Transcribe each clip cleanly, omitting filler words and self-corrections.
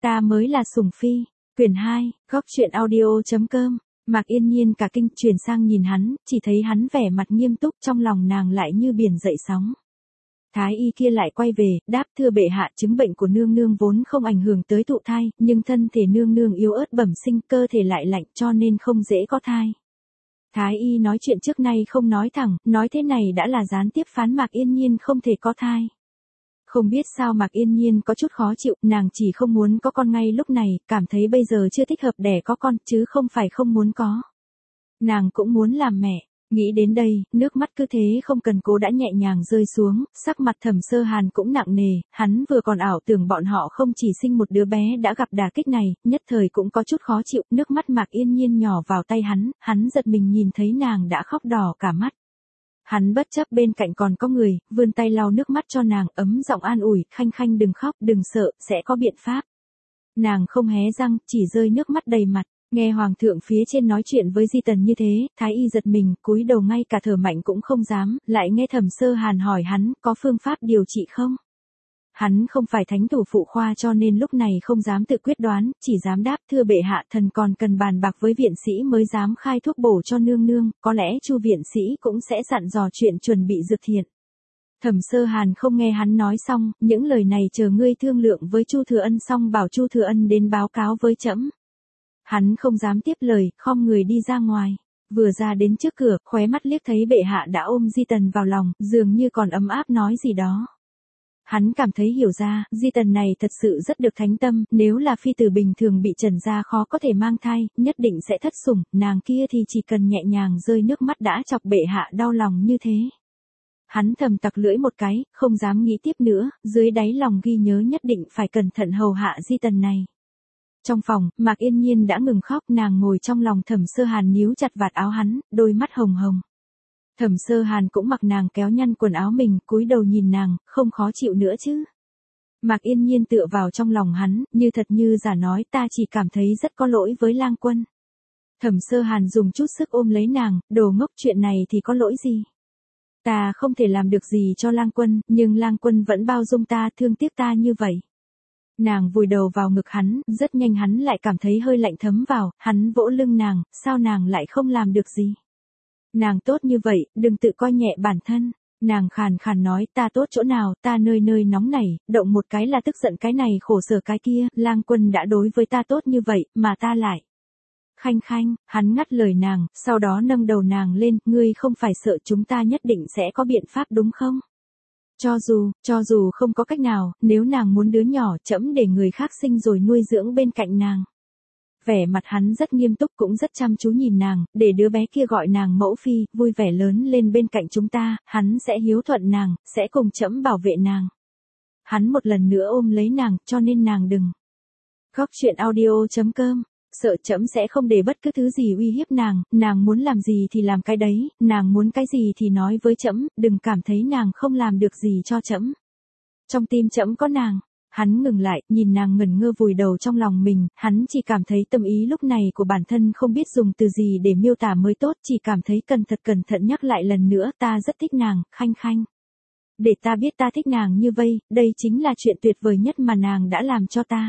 Ta mới là sủng phi. Quyển 2, góc truyện audio.com. Mạc Yên Nhiên cả kinh chuyển sang nhìn hắn, chỉ thấy hắn vẻ mặt nghiêm túc, trong lòng nàng lại như biển dậy sóng. Thái y kia lại quay về, đáp thưa bệ hạ, chứng bệnh của nương nương vốn không ảnh hưởng tới thụ thai, nhưng thân thể nương nương yếu ớt bẩm sinh, cơ thể lại lạnh cho nên không dễ có thai. Thái y nói chuyện trước nay không nói thẳng, nói thế này đã là gián tiếp phán Mạc Yên Nhiên không thể có thai. Không biết sao Mạc Yên Nhiên có chút khó chịu, nàng chỉ không muốn có con ngay lúc này, cảm thấy bây giờ chưa thích hợp đẻ có con, chứ không phải không muốn có. Nàng cũng muốn làm mẹ. Nghĩ đến đây, nước mắt cứ thế không cần cố đã nhẹ nhàng rơi xuống, sắc mặt Thẩm Sơ Hàn cũng nặng nề, hắn vừa còn ảo tưởng bọn họ không chỉ sinh một đứa bé đã gặp đả kích này, nhất thời cũng có chút khó chịu, nước mắt Mạc Yên Nhiên nhỏ vào tay hắn giật mình nhìn thấy nàng đã khóc đỏ cả mắt. Hắn bất chấp bên cạnh còn có người, vươn tay lau nước mắt cho nàng, ấm giọng an ủi, Khanh Khanh đừng khóc, đừng sợ, sẽ có biện pháp. Nàng không hé răng, chỉ rơi nước mắt đầy mặt. Nghe hoàng thượng phía trên nói chuyện với Di Tần như thế, Thái y giật mình, cúi đầu ngay cả thở mạnh cũng không dám, lại nghe Thẩm Sơ Hàn hỏi hắn, có phương pháp điều trị không? Hắn không phải thánh thủ phụ khoa cho nên lúc này không dám tự quyết đoán, chỉ dám đáp thưa bệ hạ, thần còn cần bàn bạc với viện sĩ mới dám khai thuốc bổ cho nương nương, có lẽ Chu viện sĩ cũng sẽ dặn dò chuyện chuẩn bị dược thiện. Thẩm Sơ Hàn không nghe hắn nói xong, những lời này chờ ngươi thương lượng với Chu Thừa Ân xong bảo Chu Thừa Ân đến báo cáo với trẫm. Hắn không dám tiếp lời, khom người đi ra ngoài. Vừa ra đến trước cửa, khóe mắt liếc thấy bệ hạ đã ôm Di Tần vào lòng, dường như còn ấm áp nói gì đó. Hắn cảm thấy hiểu ra, Di Tần này thật sự rất được thánh tâm, nếu là phi tử bình thường bị trần ra khó có thể mang thai, nhất định sẽ thất sủng, nàng kia thì chỉ cần nhẹ nhàng rơi nước mắt đã chọc bệ hạ đau lòng như thế. Hắn thầm tặc lưỡi một cái, không dám nghĩ tiếp nữa, dưới đáy lòng ghi nhớ nhất định phải cẩn thận hầu hạ Di Tần này. Trong phòng, Mạc Yên Nhiên đã ngừng khóc, nàng ngồi trong lòng Thẩm Sơ Hàn níu chặt vạt áo hắn, đôi mắt hồng hồng. Thẩm Sơ Hàn cũng mặc nàng kéo nhăn quần áo mình, cúi đầu nhìn nàng, không khó chịu nữa chứ. Mạc Yên Nhiên tựa vào trong lòng hắn, như thật như giả nói ta chỉ cảm thấy rất có lỗi với Lang Quân. Thẩm Sơ Hàn dùng chút sức ôm lấy nàng, đồ ngốc chuyện này thì có lỗi gì. Ta không thể làm được gì cho Lang Quân, nhưng Lang Quân vẫn bao dung ta, thương tiếc ta như vậy. Nàng vùi đầu vào ngực hắn, rất nhanh hắn lại cảm thấy hơi lạnh thấm vào, hắn vỗ lưng nàng, sao nàng lại không làm được gì. Nàng tốt như vậy, đừng tự coi nhẹ bản thân. Nàng khàn khàn nói, ta tốt chỗ nào, ta nơi nơi nóng nảy, động một cái là tức giận cái này khổ sở cái kia, Lang Quân đã đối với ta tốt như vậy, mà ta lại. Khanh Khanh, hắn ngắt lời nàng, sau đó nâng đầu nàng lên, ngươi không phải sợ chúng ta nhất định sẽ có biện pháp đúng không? Cho dù không có cách nào, nếu nàng muốn đứa nhỏ, trẫm để người khác sinh rồi nuôi dưỡng bên cạnh nàng. Vẻ mặt hắn rất nghiêm túc cũng rất chăm chú nhìn nàng, để đứa bé kia gọi nàng mẫu phi, vui vẻ lớn lên bên cạnh chúng ta, hắn sẽ hiếu thuận nàng, sẽ cùng trẫm bảo vệ nàng. Hắn một lần nữa ôm lấy nàng, cho nên nàng đừng. Góc truyện audio.com. Sợ trẫm sẽ không để bất cứ thứ gì uy hiếp nàng muốn làm gì thì làm cái đấy, nàng muốn cái gì thì nói với trẫm, đừng cảm thấy nàng không làm được gì cho trẫm. Trong tim trẫm có nàng. Hắn ngừng lại, nhìn nàng ngẩn ngơ vùi đầu trong lòng mình, hắn chỉ cảm thấy tâm ý lúc này của bản thân không biết dùng từ gì để miêu tả mới tốt, chỉ cảm thấy cẩn thận nhắc lại lần nữa, ta rất thích nàng, Khanh Khanh. Để ta biết ta thích nàng như vây, đây chính là chuyện tuyệt vời nhất mà nàng đã làm cho ta.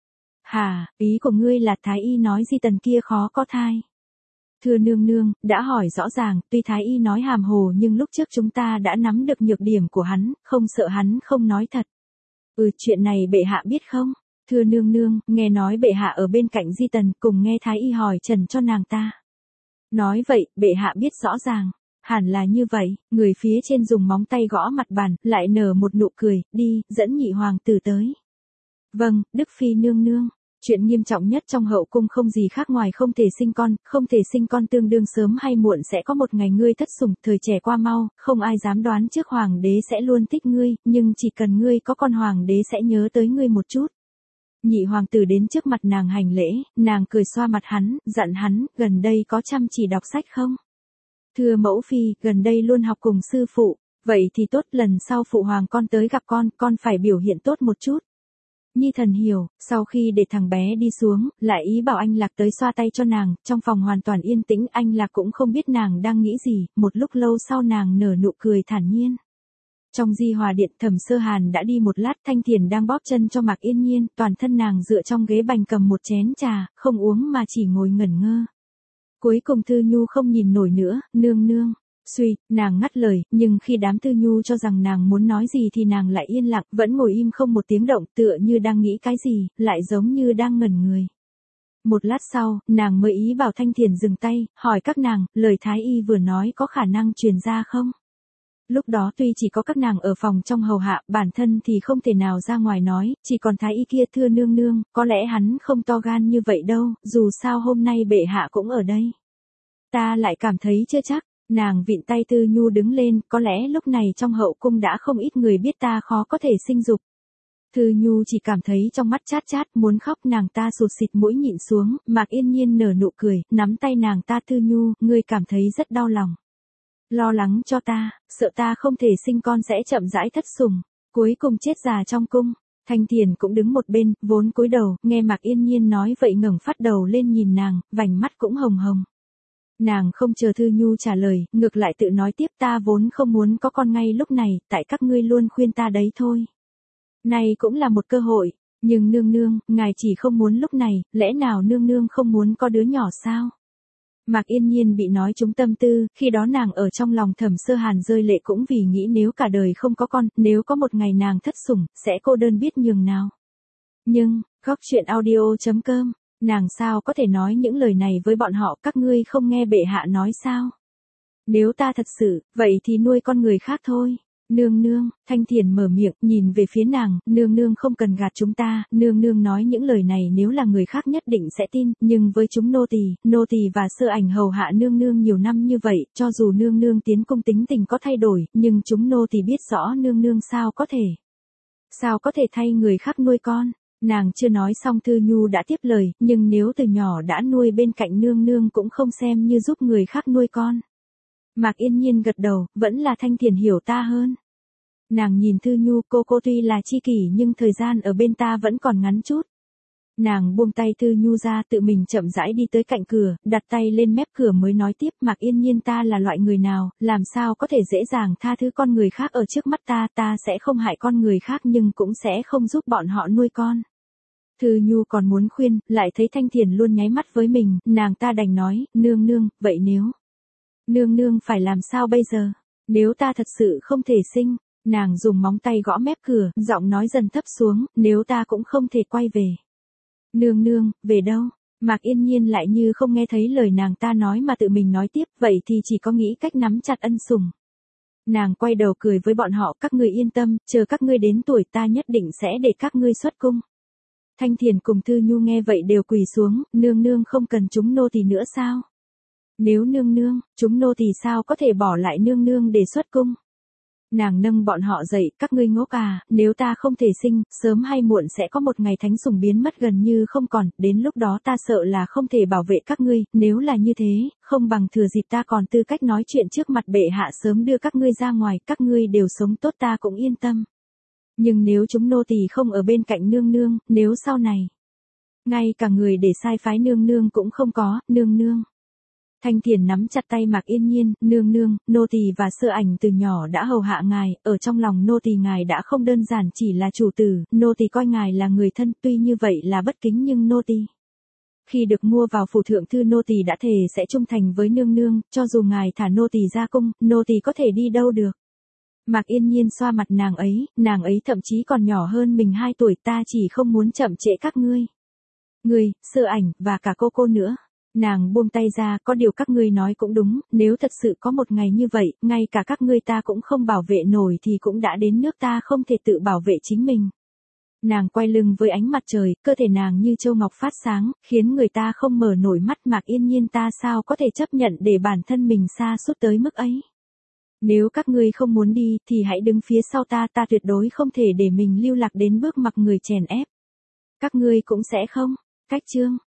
Hà, ý của ngươi là Thái y nói Di Tần kia khó có thai. Thưa nương nương, đã hỏi rõ ràng, tuy Thái y nói hàm hồ nhưng lúc trước chúng ta đã nắm được nhược điểm của hắn, không sợ hắn không nói thật. Chuyện này bệ hạ biết không? Thưa nương nương, nghe nói bệ hạ ở bên cạnh Di Tần, cùng nghe Thái y hỏi trần cho nàng ta. Nói vậy, bệ hạ biết rõ ràng. Hẳn là như vậy, người phía trên dùng móng tay gõ mặt bàn, lại nở một nụ cười, đi, dẫn nhị hoàng tử tới. Vâng, Đức Phi nương nương. Chuyện nghiêm trọng nhất trong hậu cung không gì khác ngoài không thể sinh con tương đương sớm hay muộn sẽ có một ngày ngươi thất sủng, thời trẻ qua mau, không ai dám đoán trước hoàng đế sẽ luôn thích ngươi, nhưng chỉ cần ngươi có con hoàng đế sẽ nhớ tới ngươi một chút. Nhị hoàng tử đến trước mặt nàng hành lễ, nàng cười xoa mặt hắn, dặn hắn, gần đây có chăm chỉ đọc sách không? Thưa mẫu phi, gần đây luôn học cùng sư phụ, vậy thì tốt, lần sau phụ hoàng con tới gặp con phải biểu hiện tốt một chút. Nhi thần hiểu, sau khi để thằng bé đi xuống, lại ý bảo anh Lạc tới xoa tay cho nàng, trong phòng hoàn toàn yên tĩnh, anh Lạc cũng không biết nàng đang nghĩ gì, một lúc lâu sau nàng nở nụ cười thản nhiên. Trong Di Hòa Điện, Thẩm Sơ Hàn đã đi một lát, Thanh Thiền đang bóp chân cho Mạc Yên Nhiên, toàn thân nàng dựa trong ghế bành cầm một chén trà, không uống mà chỉ ngồi ngẩn ngơ. Cuối cùng Thư Nhu không nhìn nổi nữa, nương nương. Suy, nàng ngắt lời, nhưng khi đám Thư Nhu cho rằng nàng muốn nói gì thì nàng lại yên lặng, vẫn ngồi im không một tiếng động, tựa như đang nghĩ cái gì, lại giống như đang ngẩn người. Một lát sau, nàng mới ý bảo Thanh Thiền dừng tay, hỏi các nàng, lời Thái Y vừa nói có khả năng truyền ra không? Lúc đó tuy chỉ có các nàng ở phòng trong hầu hạ, bản thân thì không thể nào ra ngoài nói, chỉ còn Thái Y kia thưa nương nương, có lẽ hắn không to gan như vậy đâu, dù sao hôm nay bệ hạ cũng ở đây. Ta lại cảm thấy chưa chắc, nàng vịn tay Thư Nhu đứng lên, có lẽ lúc này trong hậu cung đã không ít người biết ta khó có thể sinh dục. Thư Nhu chỉ cảm thấy trong mắt chát chát, muốn khóc, nàng ta sụt xịt mũi nhịn xuống, Mạc Yên Nhiên nở nụ cười, nắm tay nàng ta, Thư Nhu, ngươi cảm thấy rất đau lòng. Lo lắng cho ta, sợ ta không thể sinh con sẽ chậm rãi thất sủng, cuối cùng chết già trong cung. Thanh Thiền cũng đứng một bên, vốn cúi đầu, nghe Mạc Yên Nhiên nói vậy ngẩng phát đầu lên nhìn nàng, vành mắt cũng hồng hồng. Nàng không chờ Thư Nhu trả lời, ngược lại tự nói tiếp, ta vốn không muốn có con ngay lúc này, tại các ngươi luôn khuyên ta đấy thôi. Này cũng là một cơ hội, nhưng nương nương, ngài chỉ không muốn lúc này, lẽ nào nương nương không muốn có đứa nhỏ sao? Mạc Yên Nhiên bị nói trúng tâm tư, khi đó nàng ở trong lòng Thẩm Sơ Hàn rơi lệ cũng vì nghĩ nếu cả đời không có con, nếu có một ngày nàng thất sủng, sẽ cô đơn biết nhường nào. Nhưng, góc truyện audio.com, nàng sao có thể nói những lời này với bọn họ, các ngươi không nghe bệ hạ nói sao? Nếu ta thật sự, vậy thì nuôi con người khác thôi. Nương nương, Thanh Thiền mở miệng, nhìn về phía nàng, nương nương không cần gạt chúng ta, nương nương nói những lời này nếu là người khác nhất định sẽ tin, nhưng với chúng nô tỳ và Sơ Ảnh hầu hạ nương nương nhiều năm như vậy, cho dù nương nương tiến cung tính tình có thay đổi, nhưng chúng nô tỳ biết rõ nương nương sao có thể thay người khác nuôi con. Nàng chưa nói xong Thư Nhu đã tiếp lời, nhưng nếu từ nhỏ đã nuôi bên cạnh nương nương cũng không xem như giúp người khác nuôi con. Mạc Yên Nhiên gật đầu, vẫn là Thanh Thiền hiểu ta hơn. Nàng nhìn Thư Nhu, cô tuy là tri kỷ nhưng thời gian ở bên ta vẫn còn ngắn chút. Nàng buông tay Thư Nhu ra, tự mình chậm rãi đi tới cạnh cửa, đặt tay lên mép cửa mới nói tiếp, Mạc Yên Nhiên, ta là loại người nào, làm sao có thể dễ dàng tha thứ con người khác ở trước mắt ta sẽ không hại con người khác nhưng cũng sẽ không giúp bọn họ nuôi con. Thư Nhu còn muốn khuyên, lại thấy Thanh Thiền luôn nháy mắt với mình, nàng ta đành nói, nương nương, vậy nếu nương nương phải làm sao bây giờ? Nếu ta thật sự không thể sinh, nàng dùng móng tay gõ mép cửa, giọng nói dần thấp xuống, nếu ta cũng không thể quay về. Nương nương, về đâu? Mạc Yên Nhiên lại như không nghe thấy lời nàng ta nói mà tự mình nói tiếp, vậy thì chỉ có nghĩ cách nắm chặt ân sủng. Nàng quay đầu cười với bọn họ, các ngươi yên tâm, chờ các ngươi đến tuổi ta nhất định sẽ để các ngươi xuất cung. Thanh Thiền cùng Thư Nhu nghe vậy đều quỳ xuống, nương nương không cần chúng nô tỳ nữa sao? Nếu nương nương, chúng nô tỳ sao có thể bỏ lại nương nương để xuất cung? Nàng nâng bọn họ dậy, các ngươi ngốc à, nếu ta không thể sinh, sớm hay muộn sẽ có một ngày thánh sủng biến mất gần như không còn, đến lúc đó ta sợ là không thể bảo vệ các ngươi, nếu là như thế, không bằng thừa dịp ta còn tư cách nói chuyện trước mặt bệ hạ sớm đưa các ngươi ra ngoài, các ngươi đều sống tốt ta cũng yên tâm. Nhưng nếu chúng nô tỳ không ở bên cạnh nương nương, nếu sau này, ngay cả người để sai phái nương nương cũng không có, nương nương. Thanh Thiền nắm chặt tay Mạc Yên Nhiên, nương nương, nô tỳ và Sơ Ảnh từ nhỏ đã hầu hạ ngài, ở trong lòng nô tỳ ngài đã không đơn giản chỉ là chủ tử, nô tỳ coi ngài là người thân, tuy như vậy là bất kính nhưng nô tỳ khi được mua vào phủ thượng thư nô tỳ đã thề sẽ trung thành với nương nương, cho dù ngài thả nô tỳ ra cung, nô tỳ có thể đi đâu được. Mạc Yên Nhiên xoa mặt nàng ấy thậm chí còn nhỏ hơn mình 2 tuổi, ta chỉ không muốn chậm trễ các ngươi. Ngươi, Sơ Ảnh, và cả cô nữa. Nàng buông tay ra, có điều các ngươi nói cũng đúng, nếu thật sự có một ngày như vậy, ngay cả các ngươi ta cũng không bảo vệ nổi thì cũng đã đến nước ta không thể tự bảo vệ chính mình. Nàng quay lưng với ánh mặt trời, cơ thể nàng như châu ngọc phát sáng, khiến người ta không mở nổi mắt. Mạc Yên Nhiên, ta sao có thể chấp nhận để bản thân mình sa sút tới mức ấy. Nếu các ngươi không muốn đi, thì hãy đứng phía sau ta tuyệt đối không thể để mình lưu lạc đến bước mặc người chèn ép. Các ngươi cũng sẽ không. Cách chương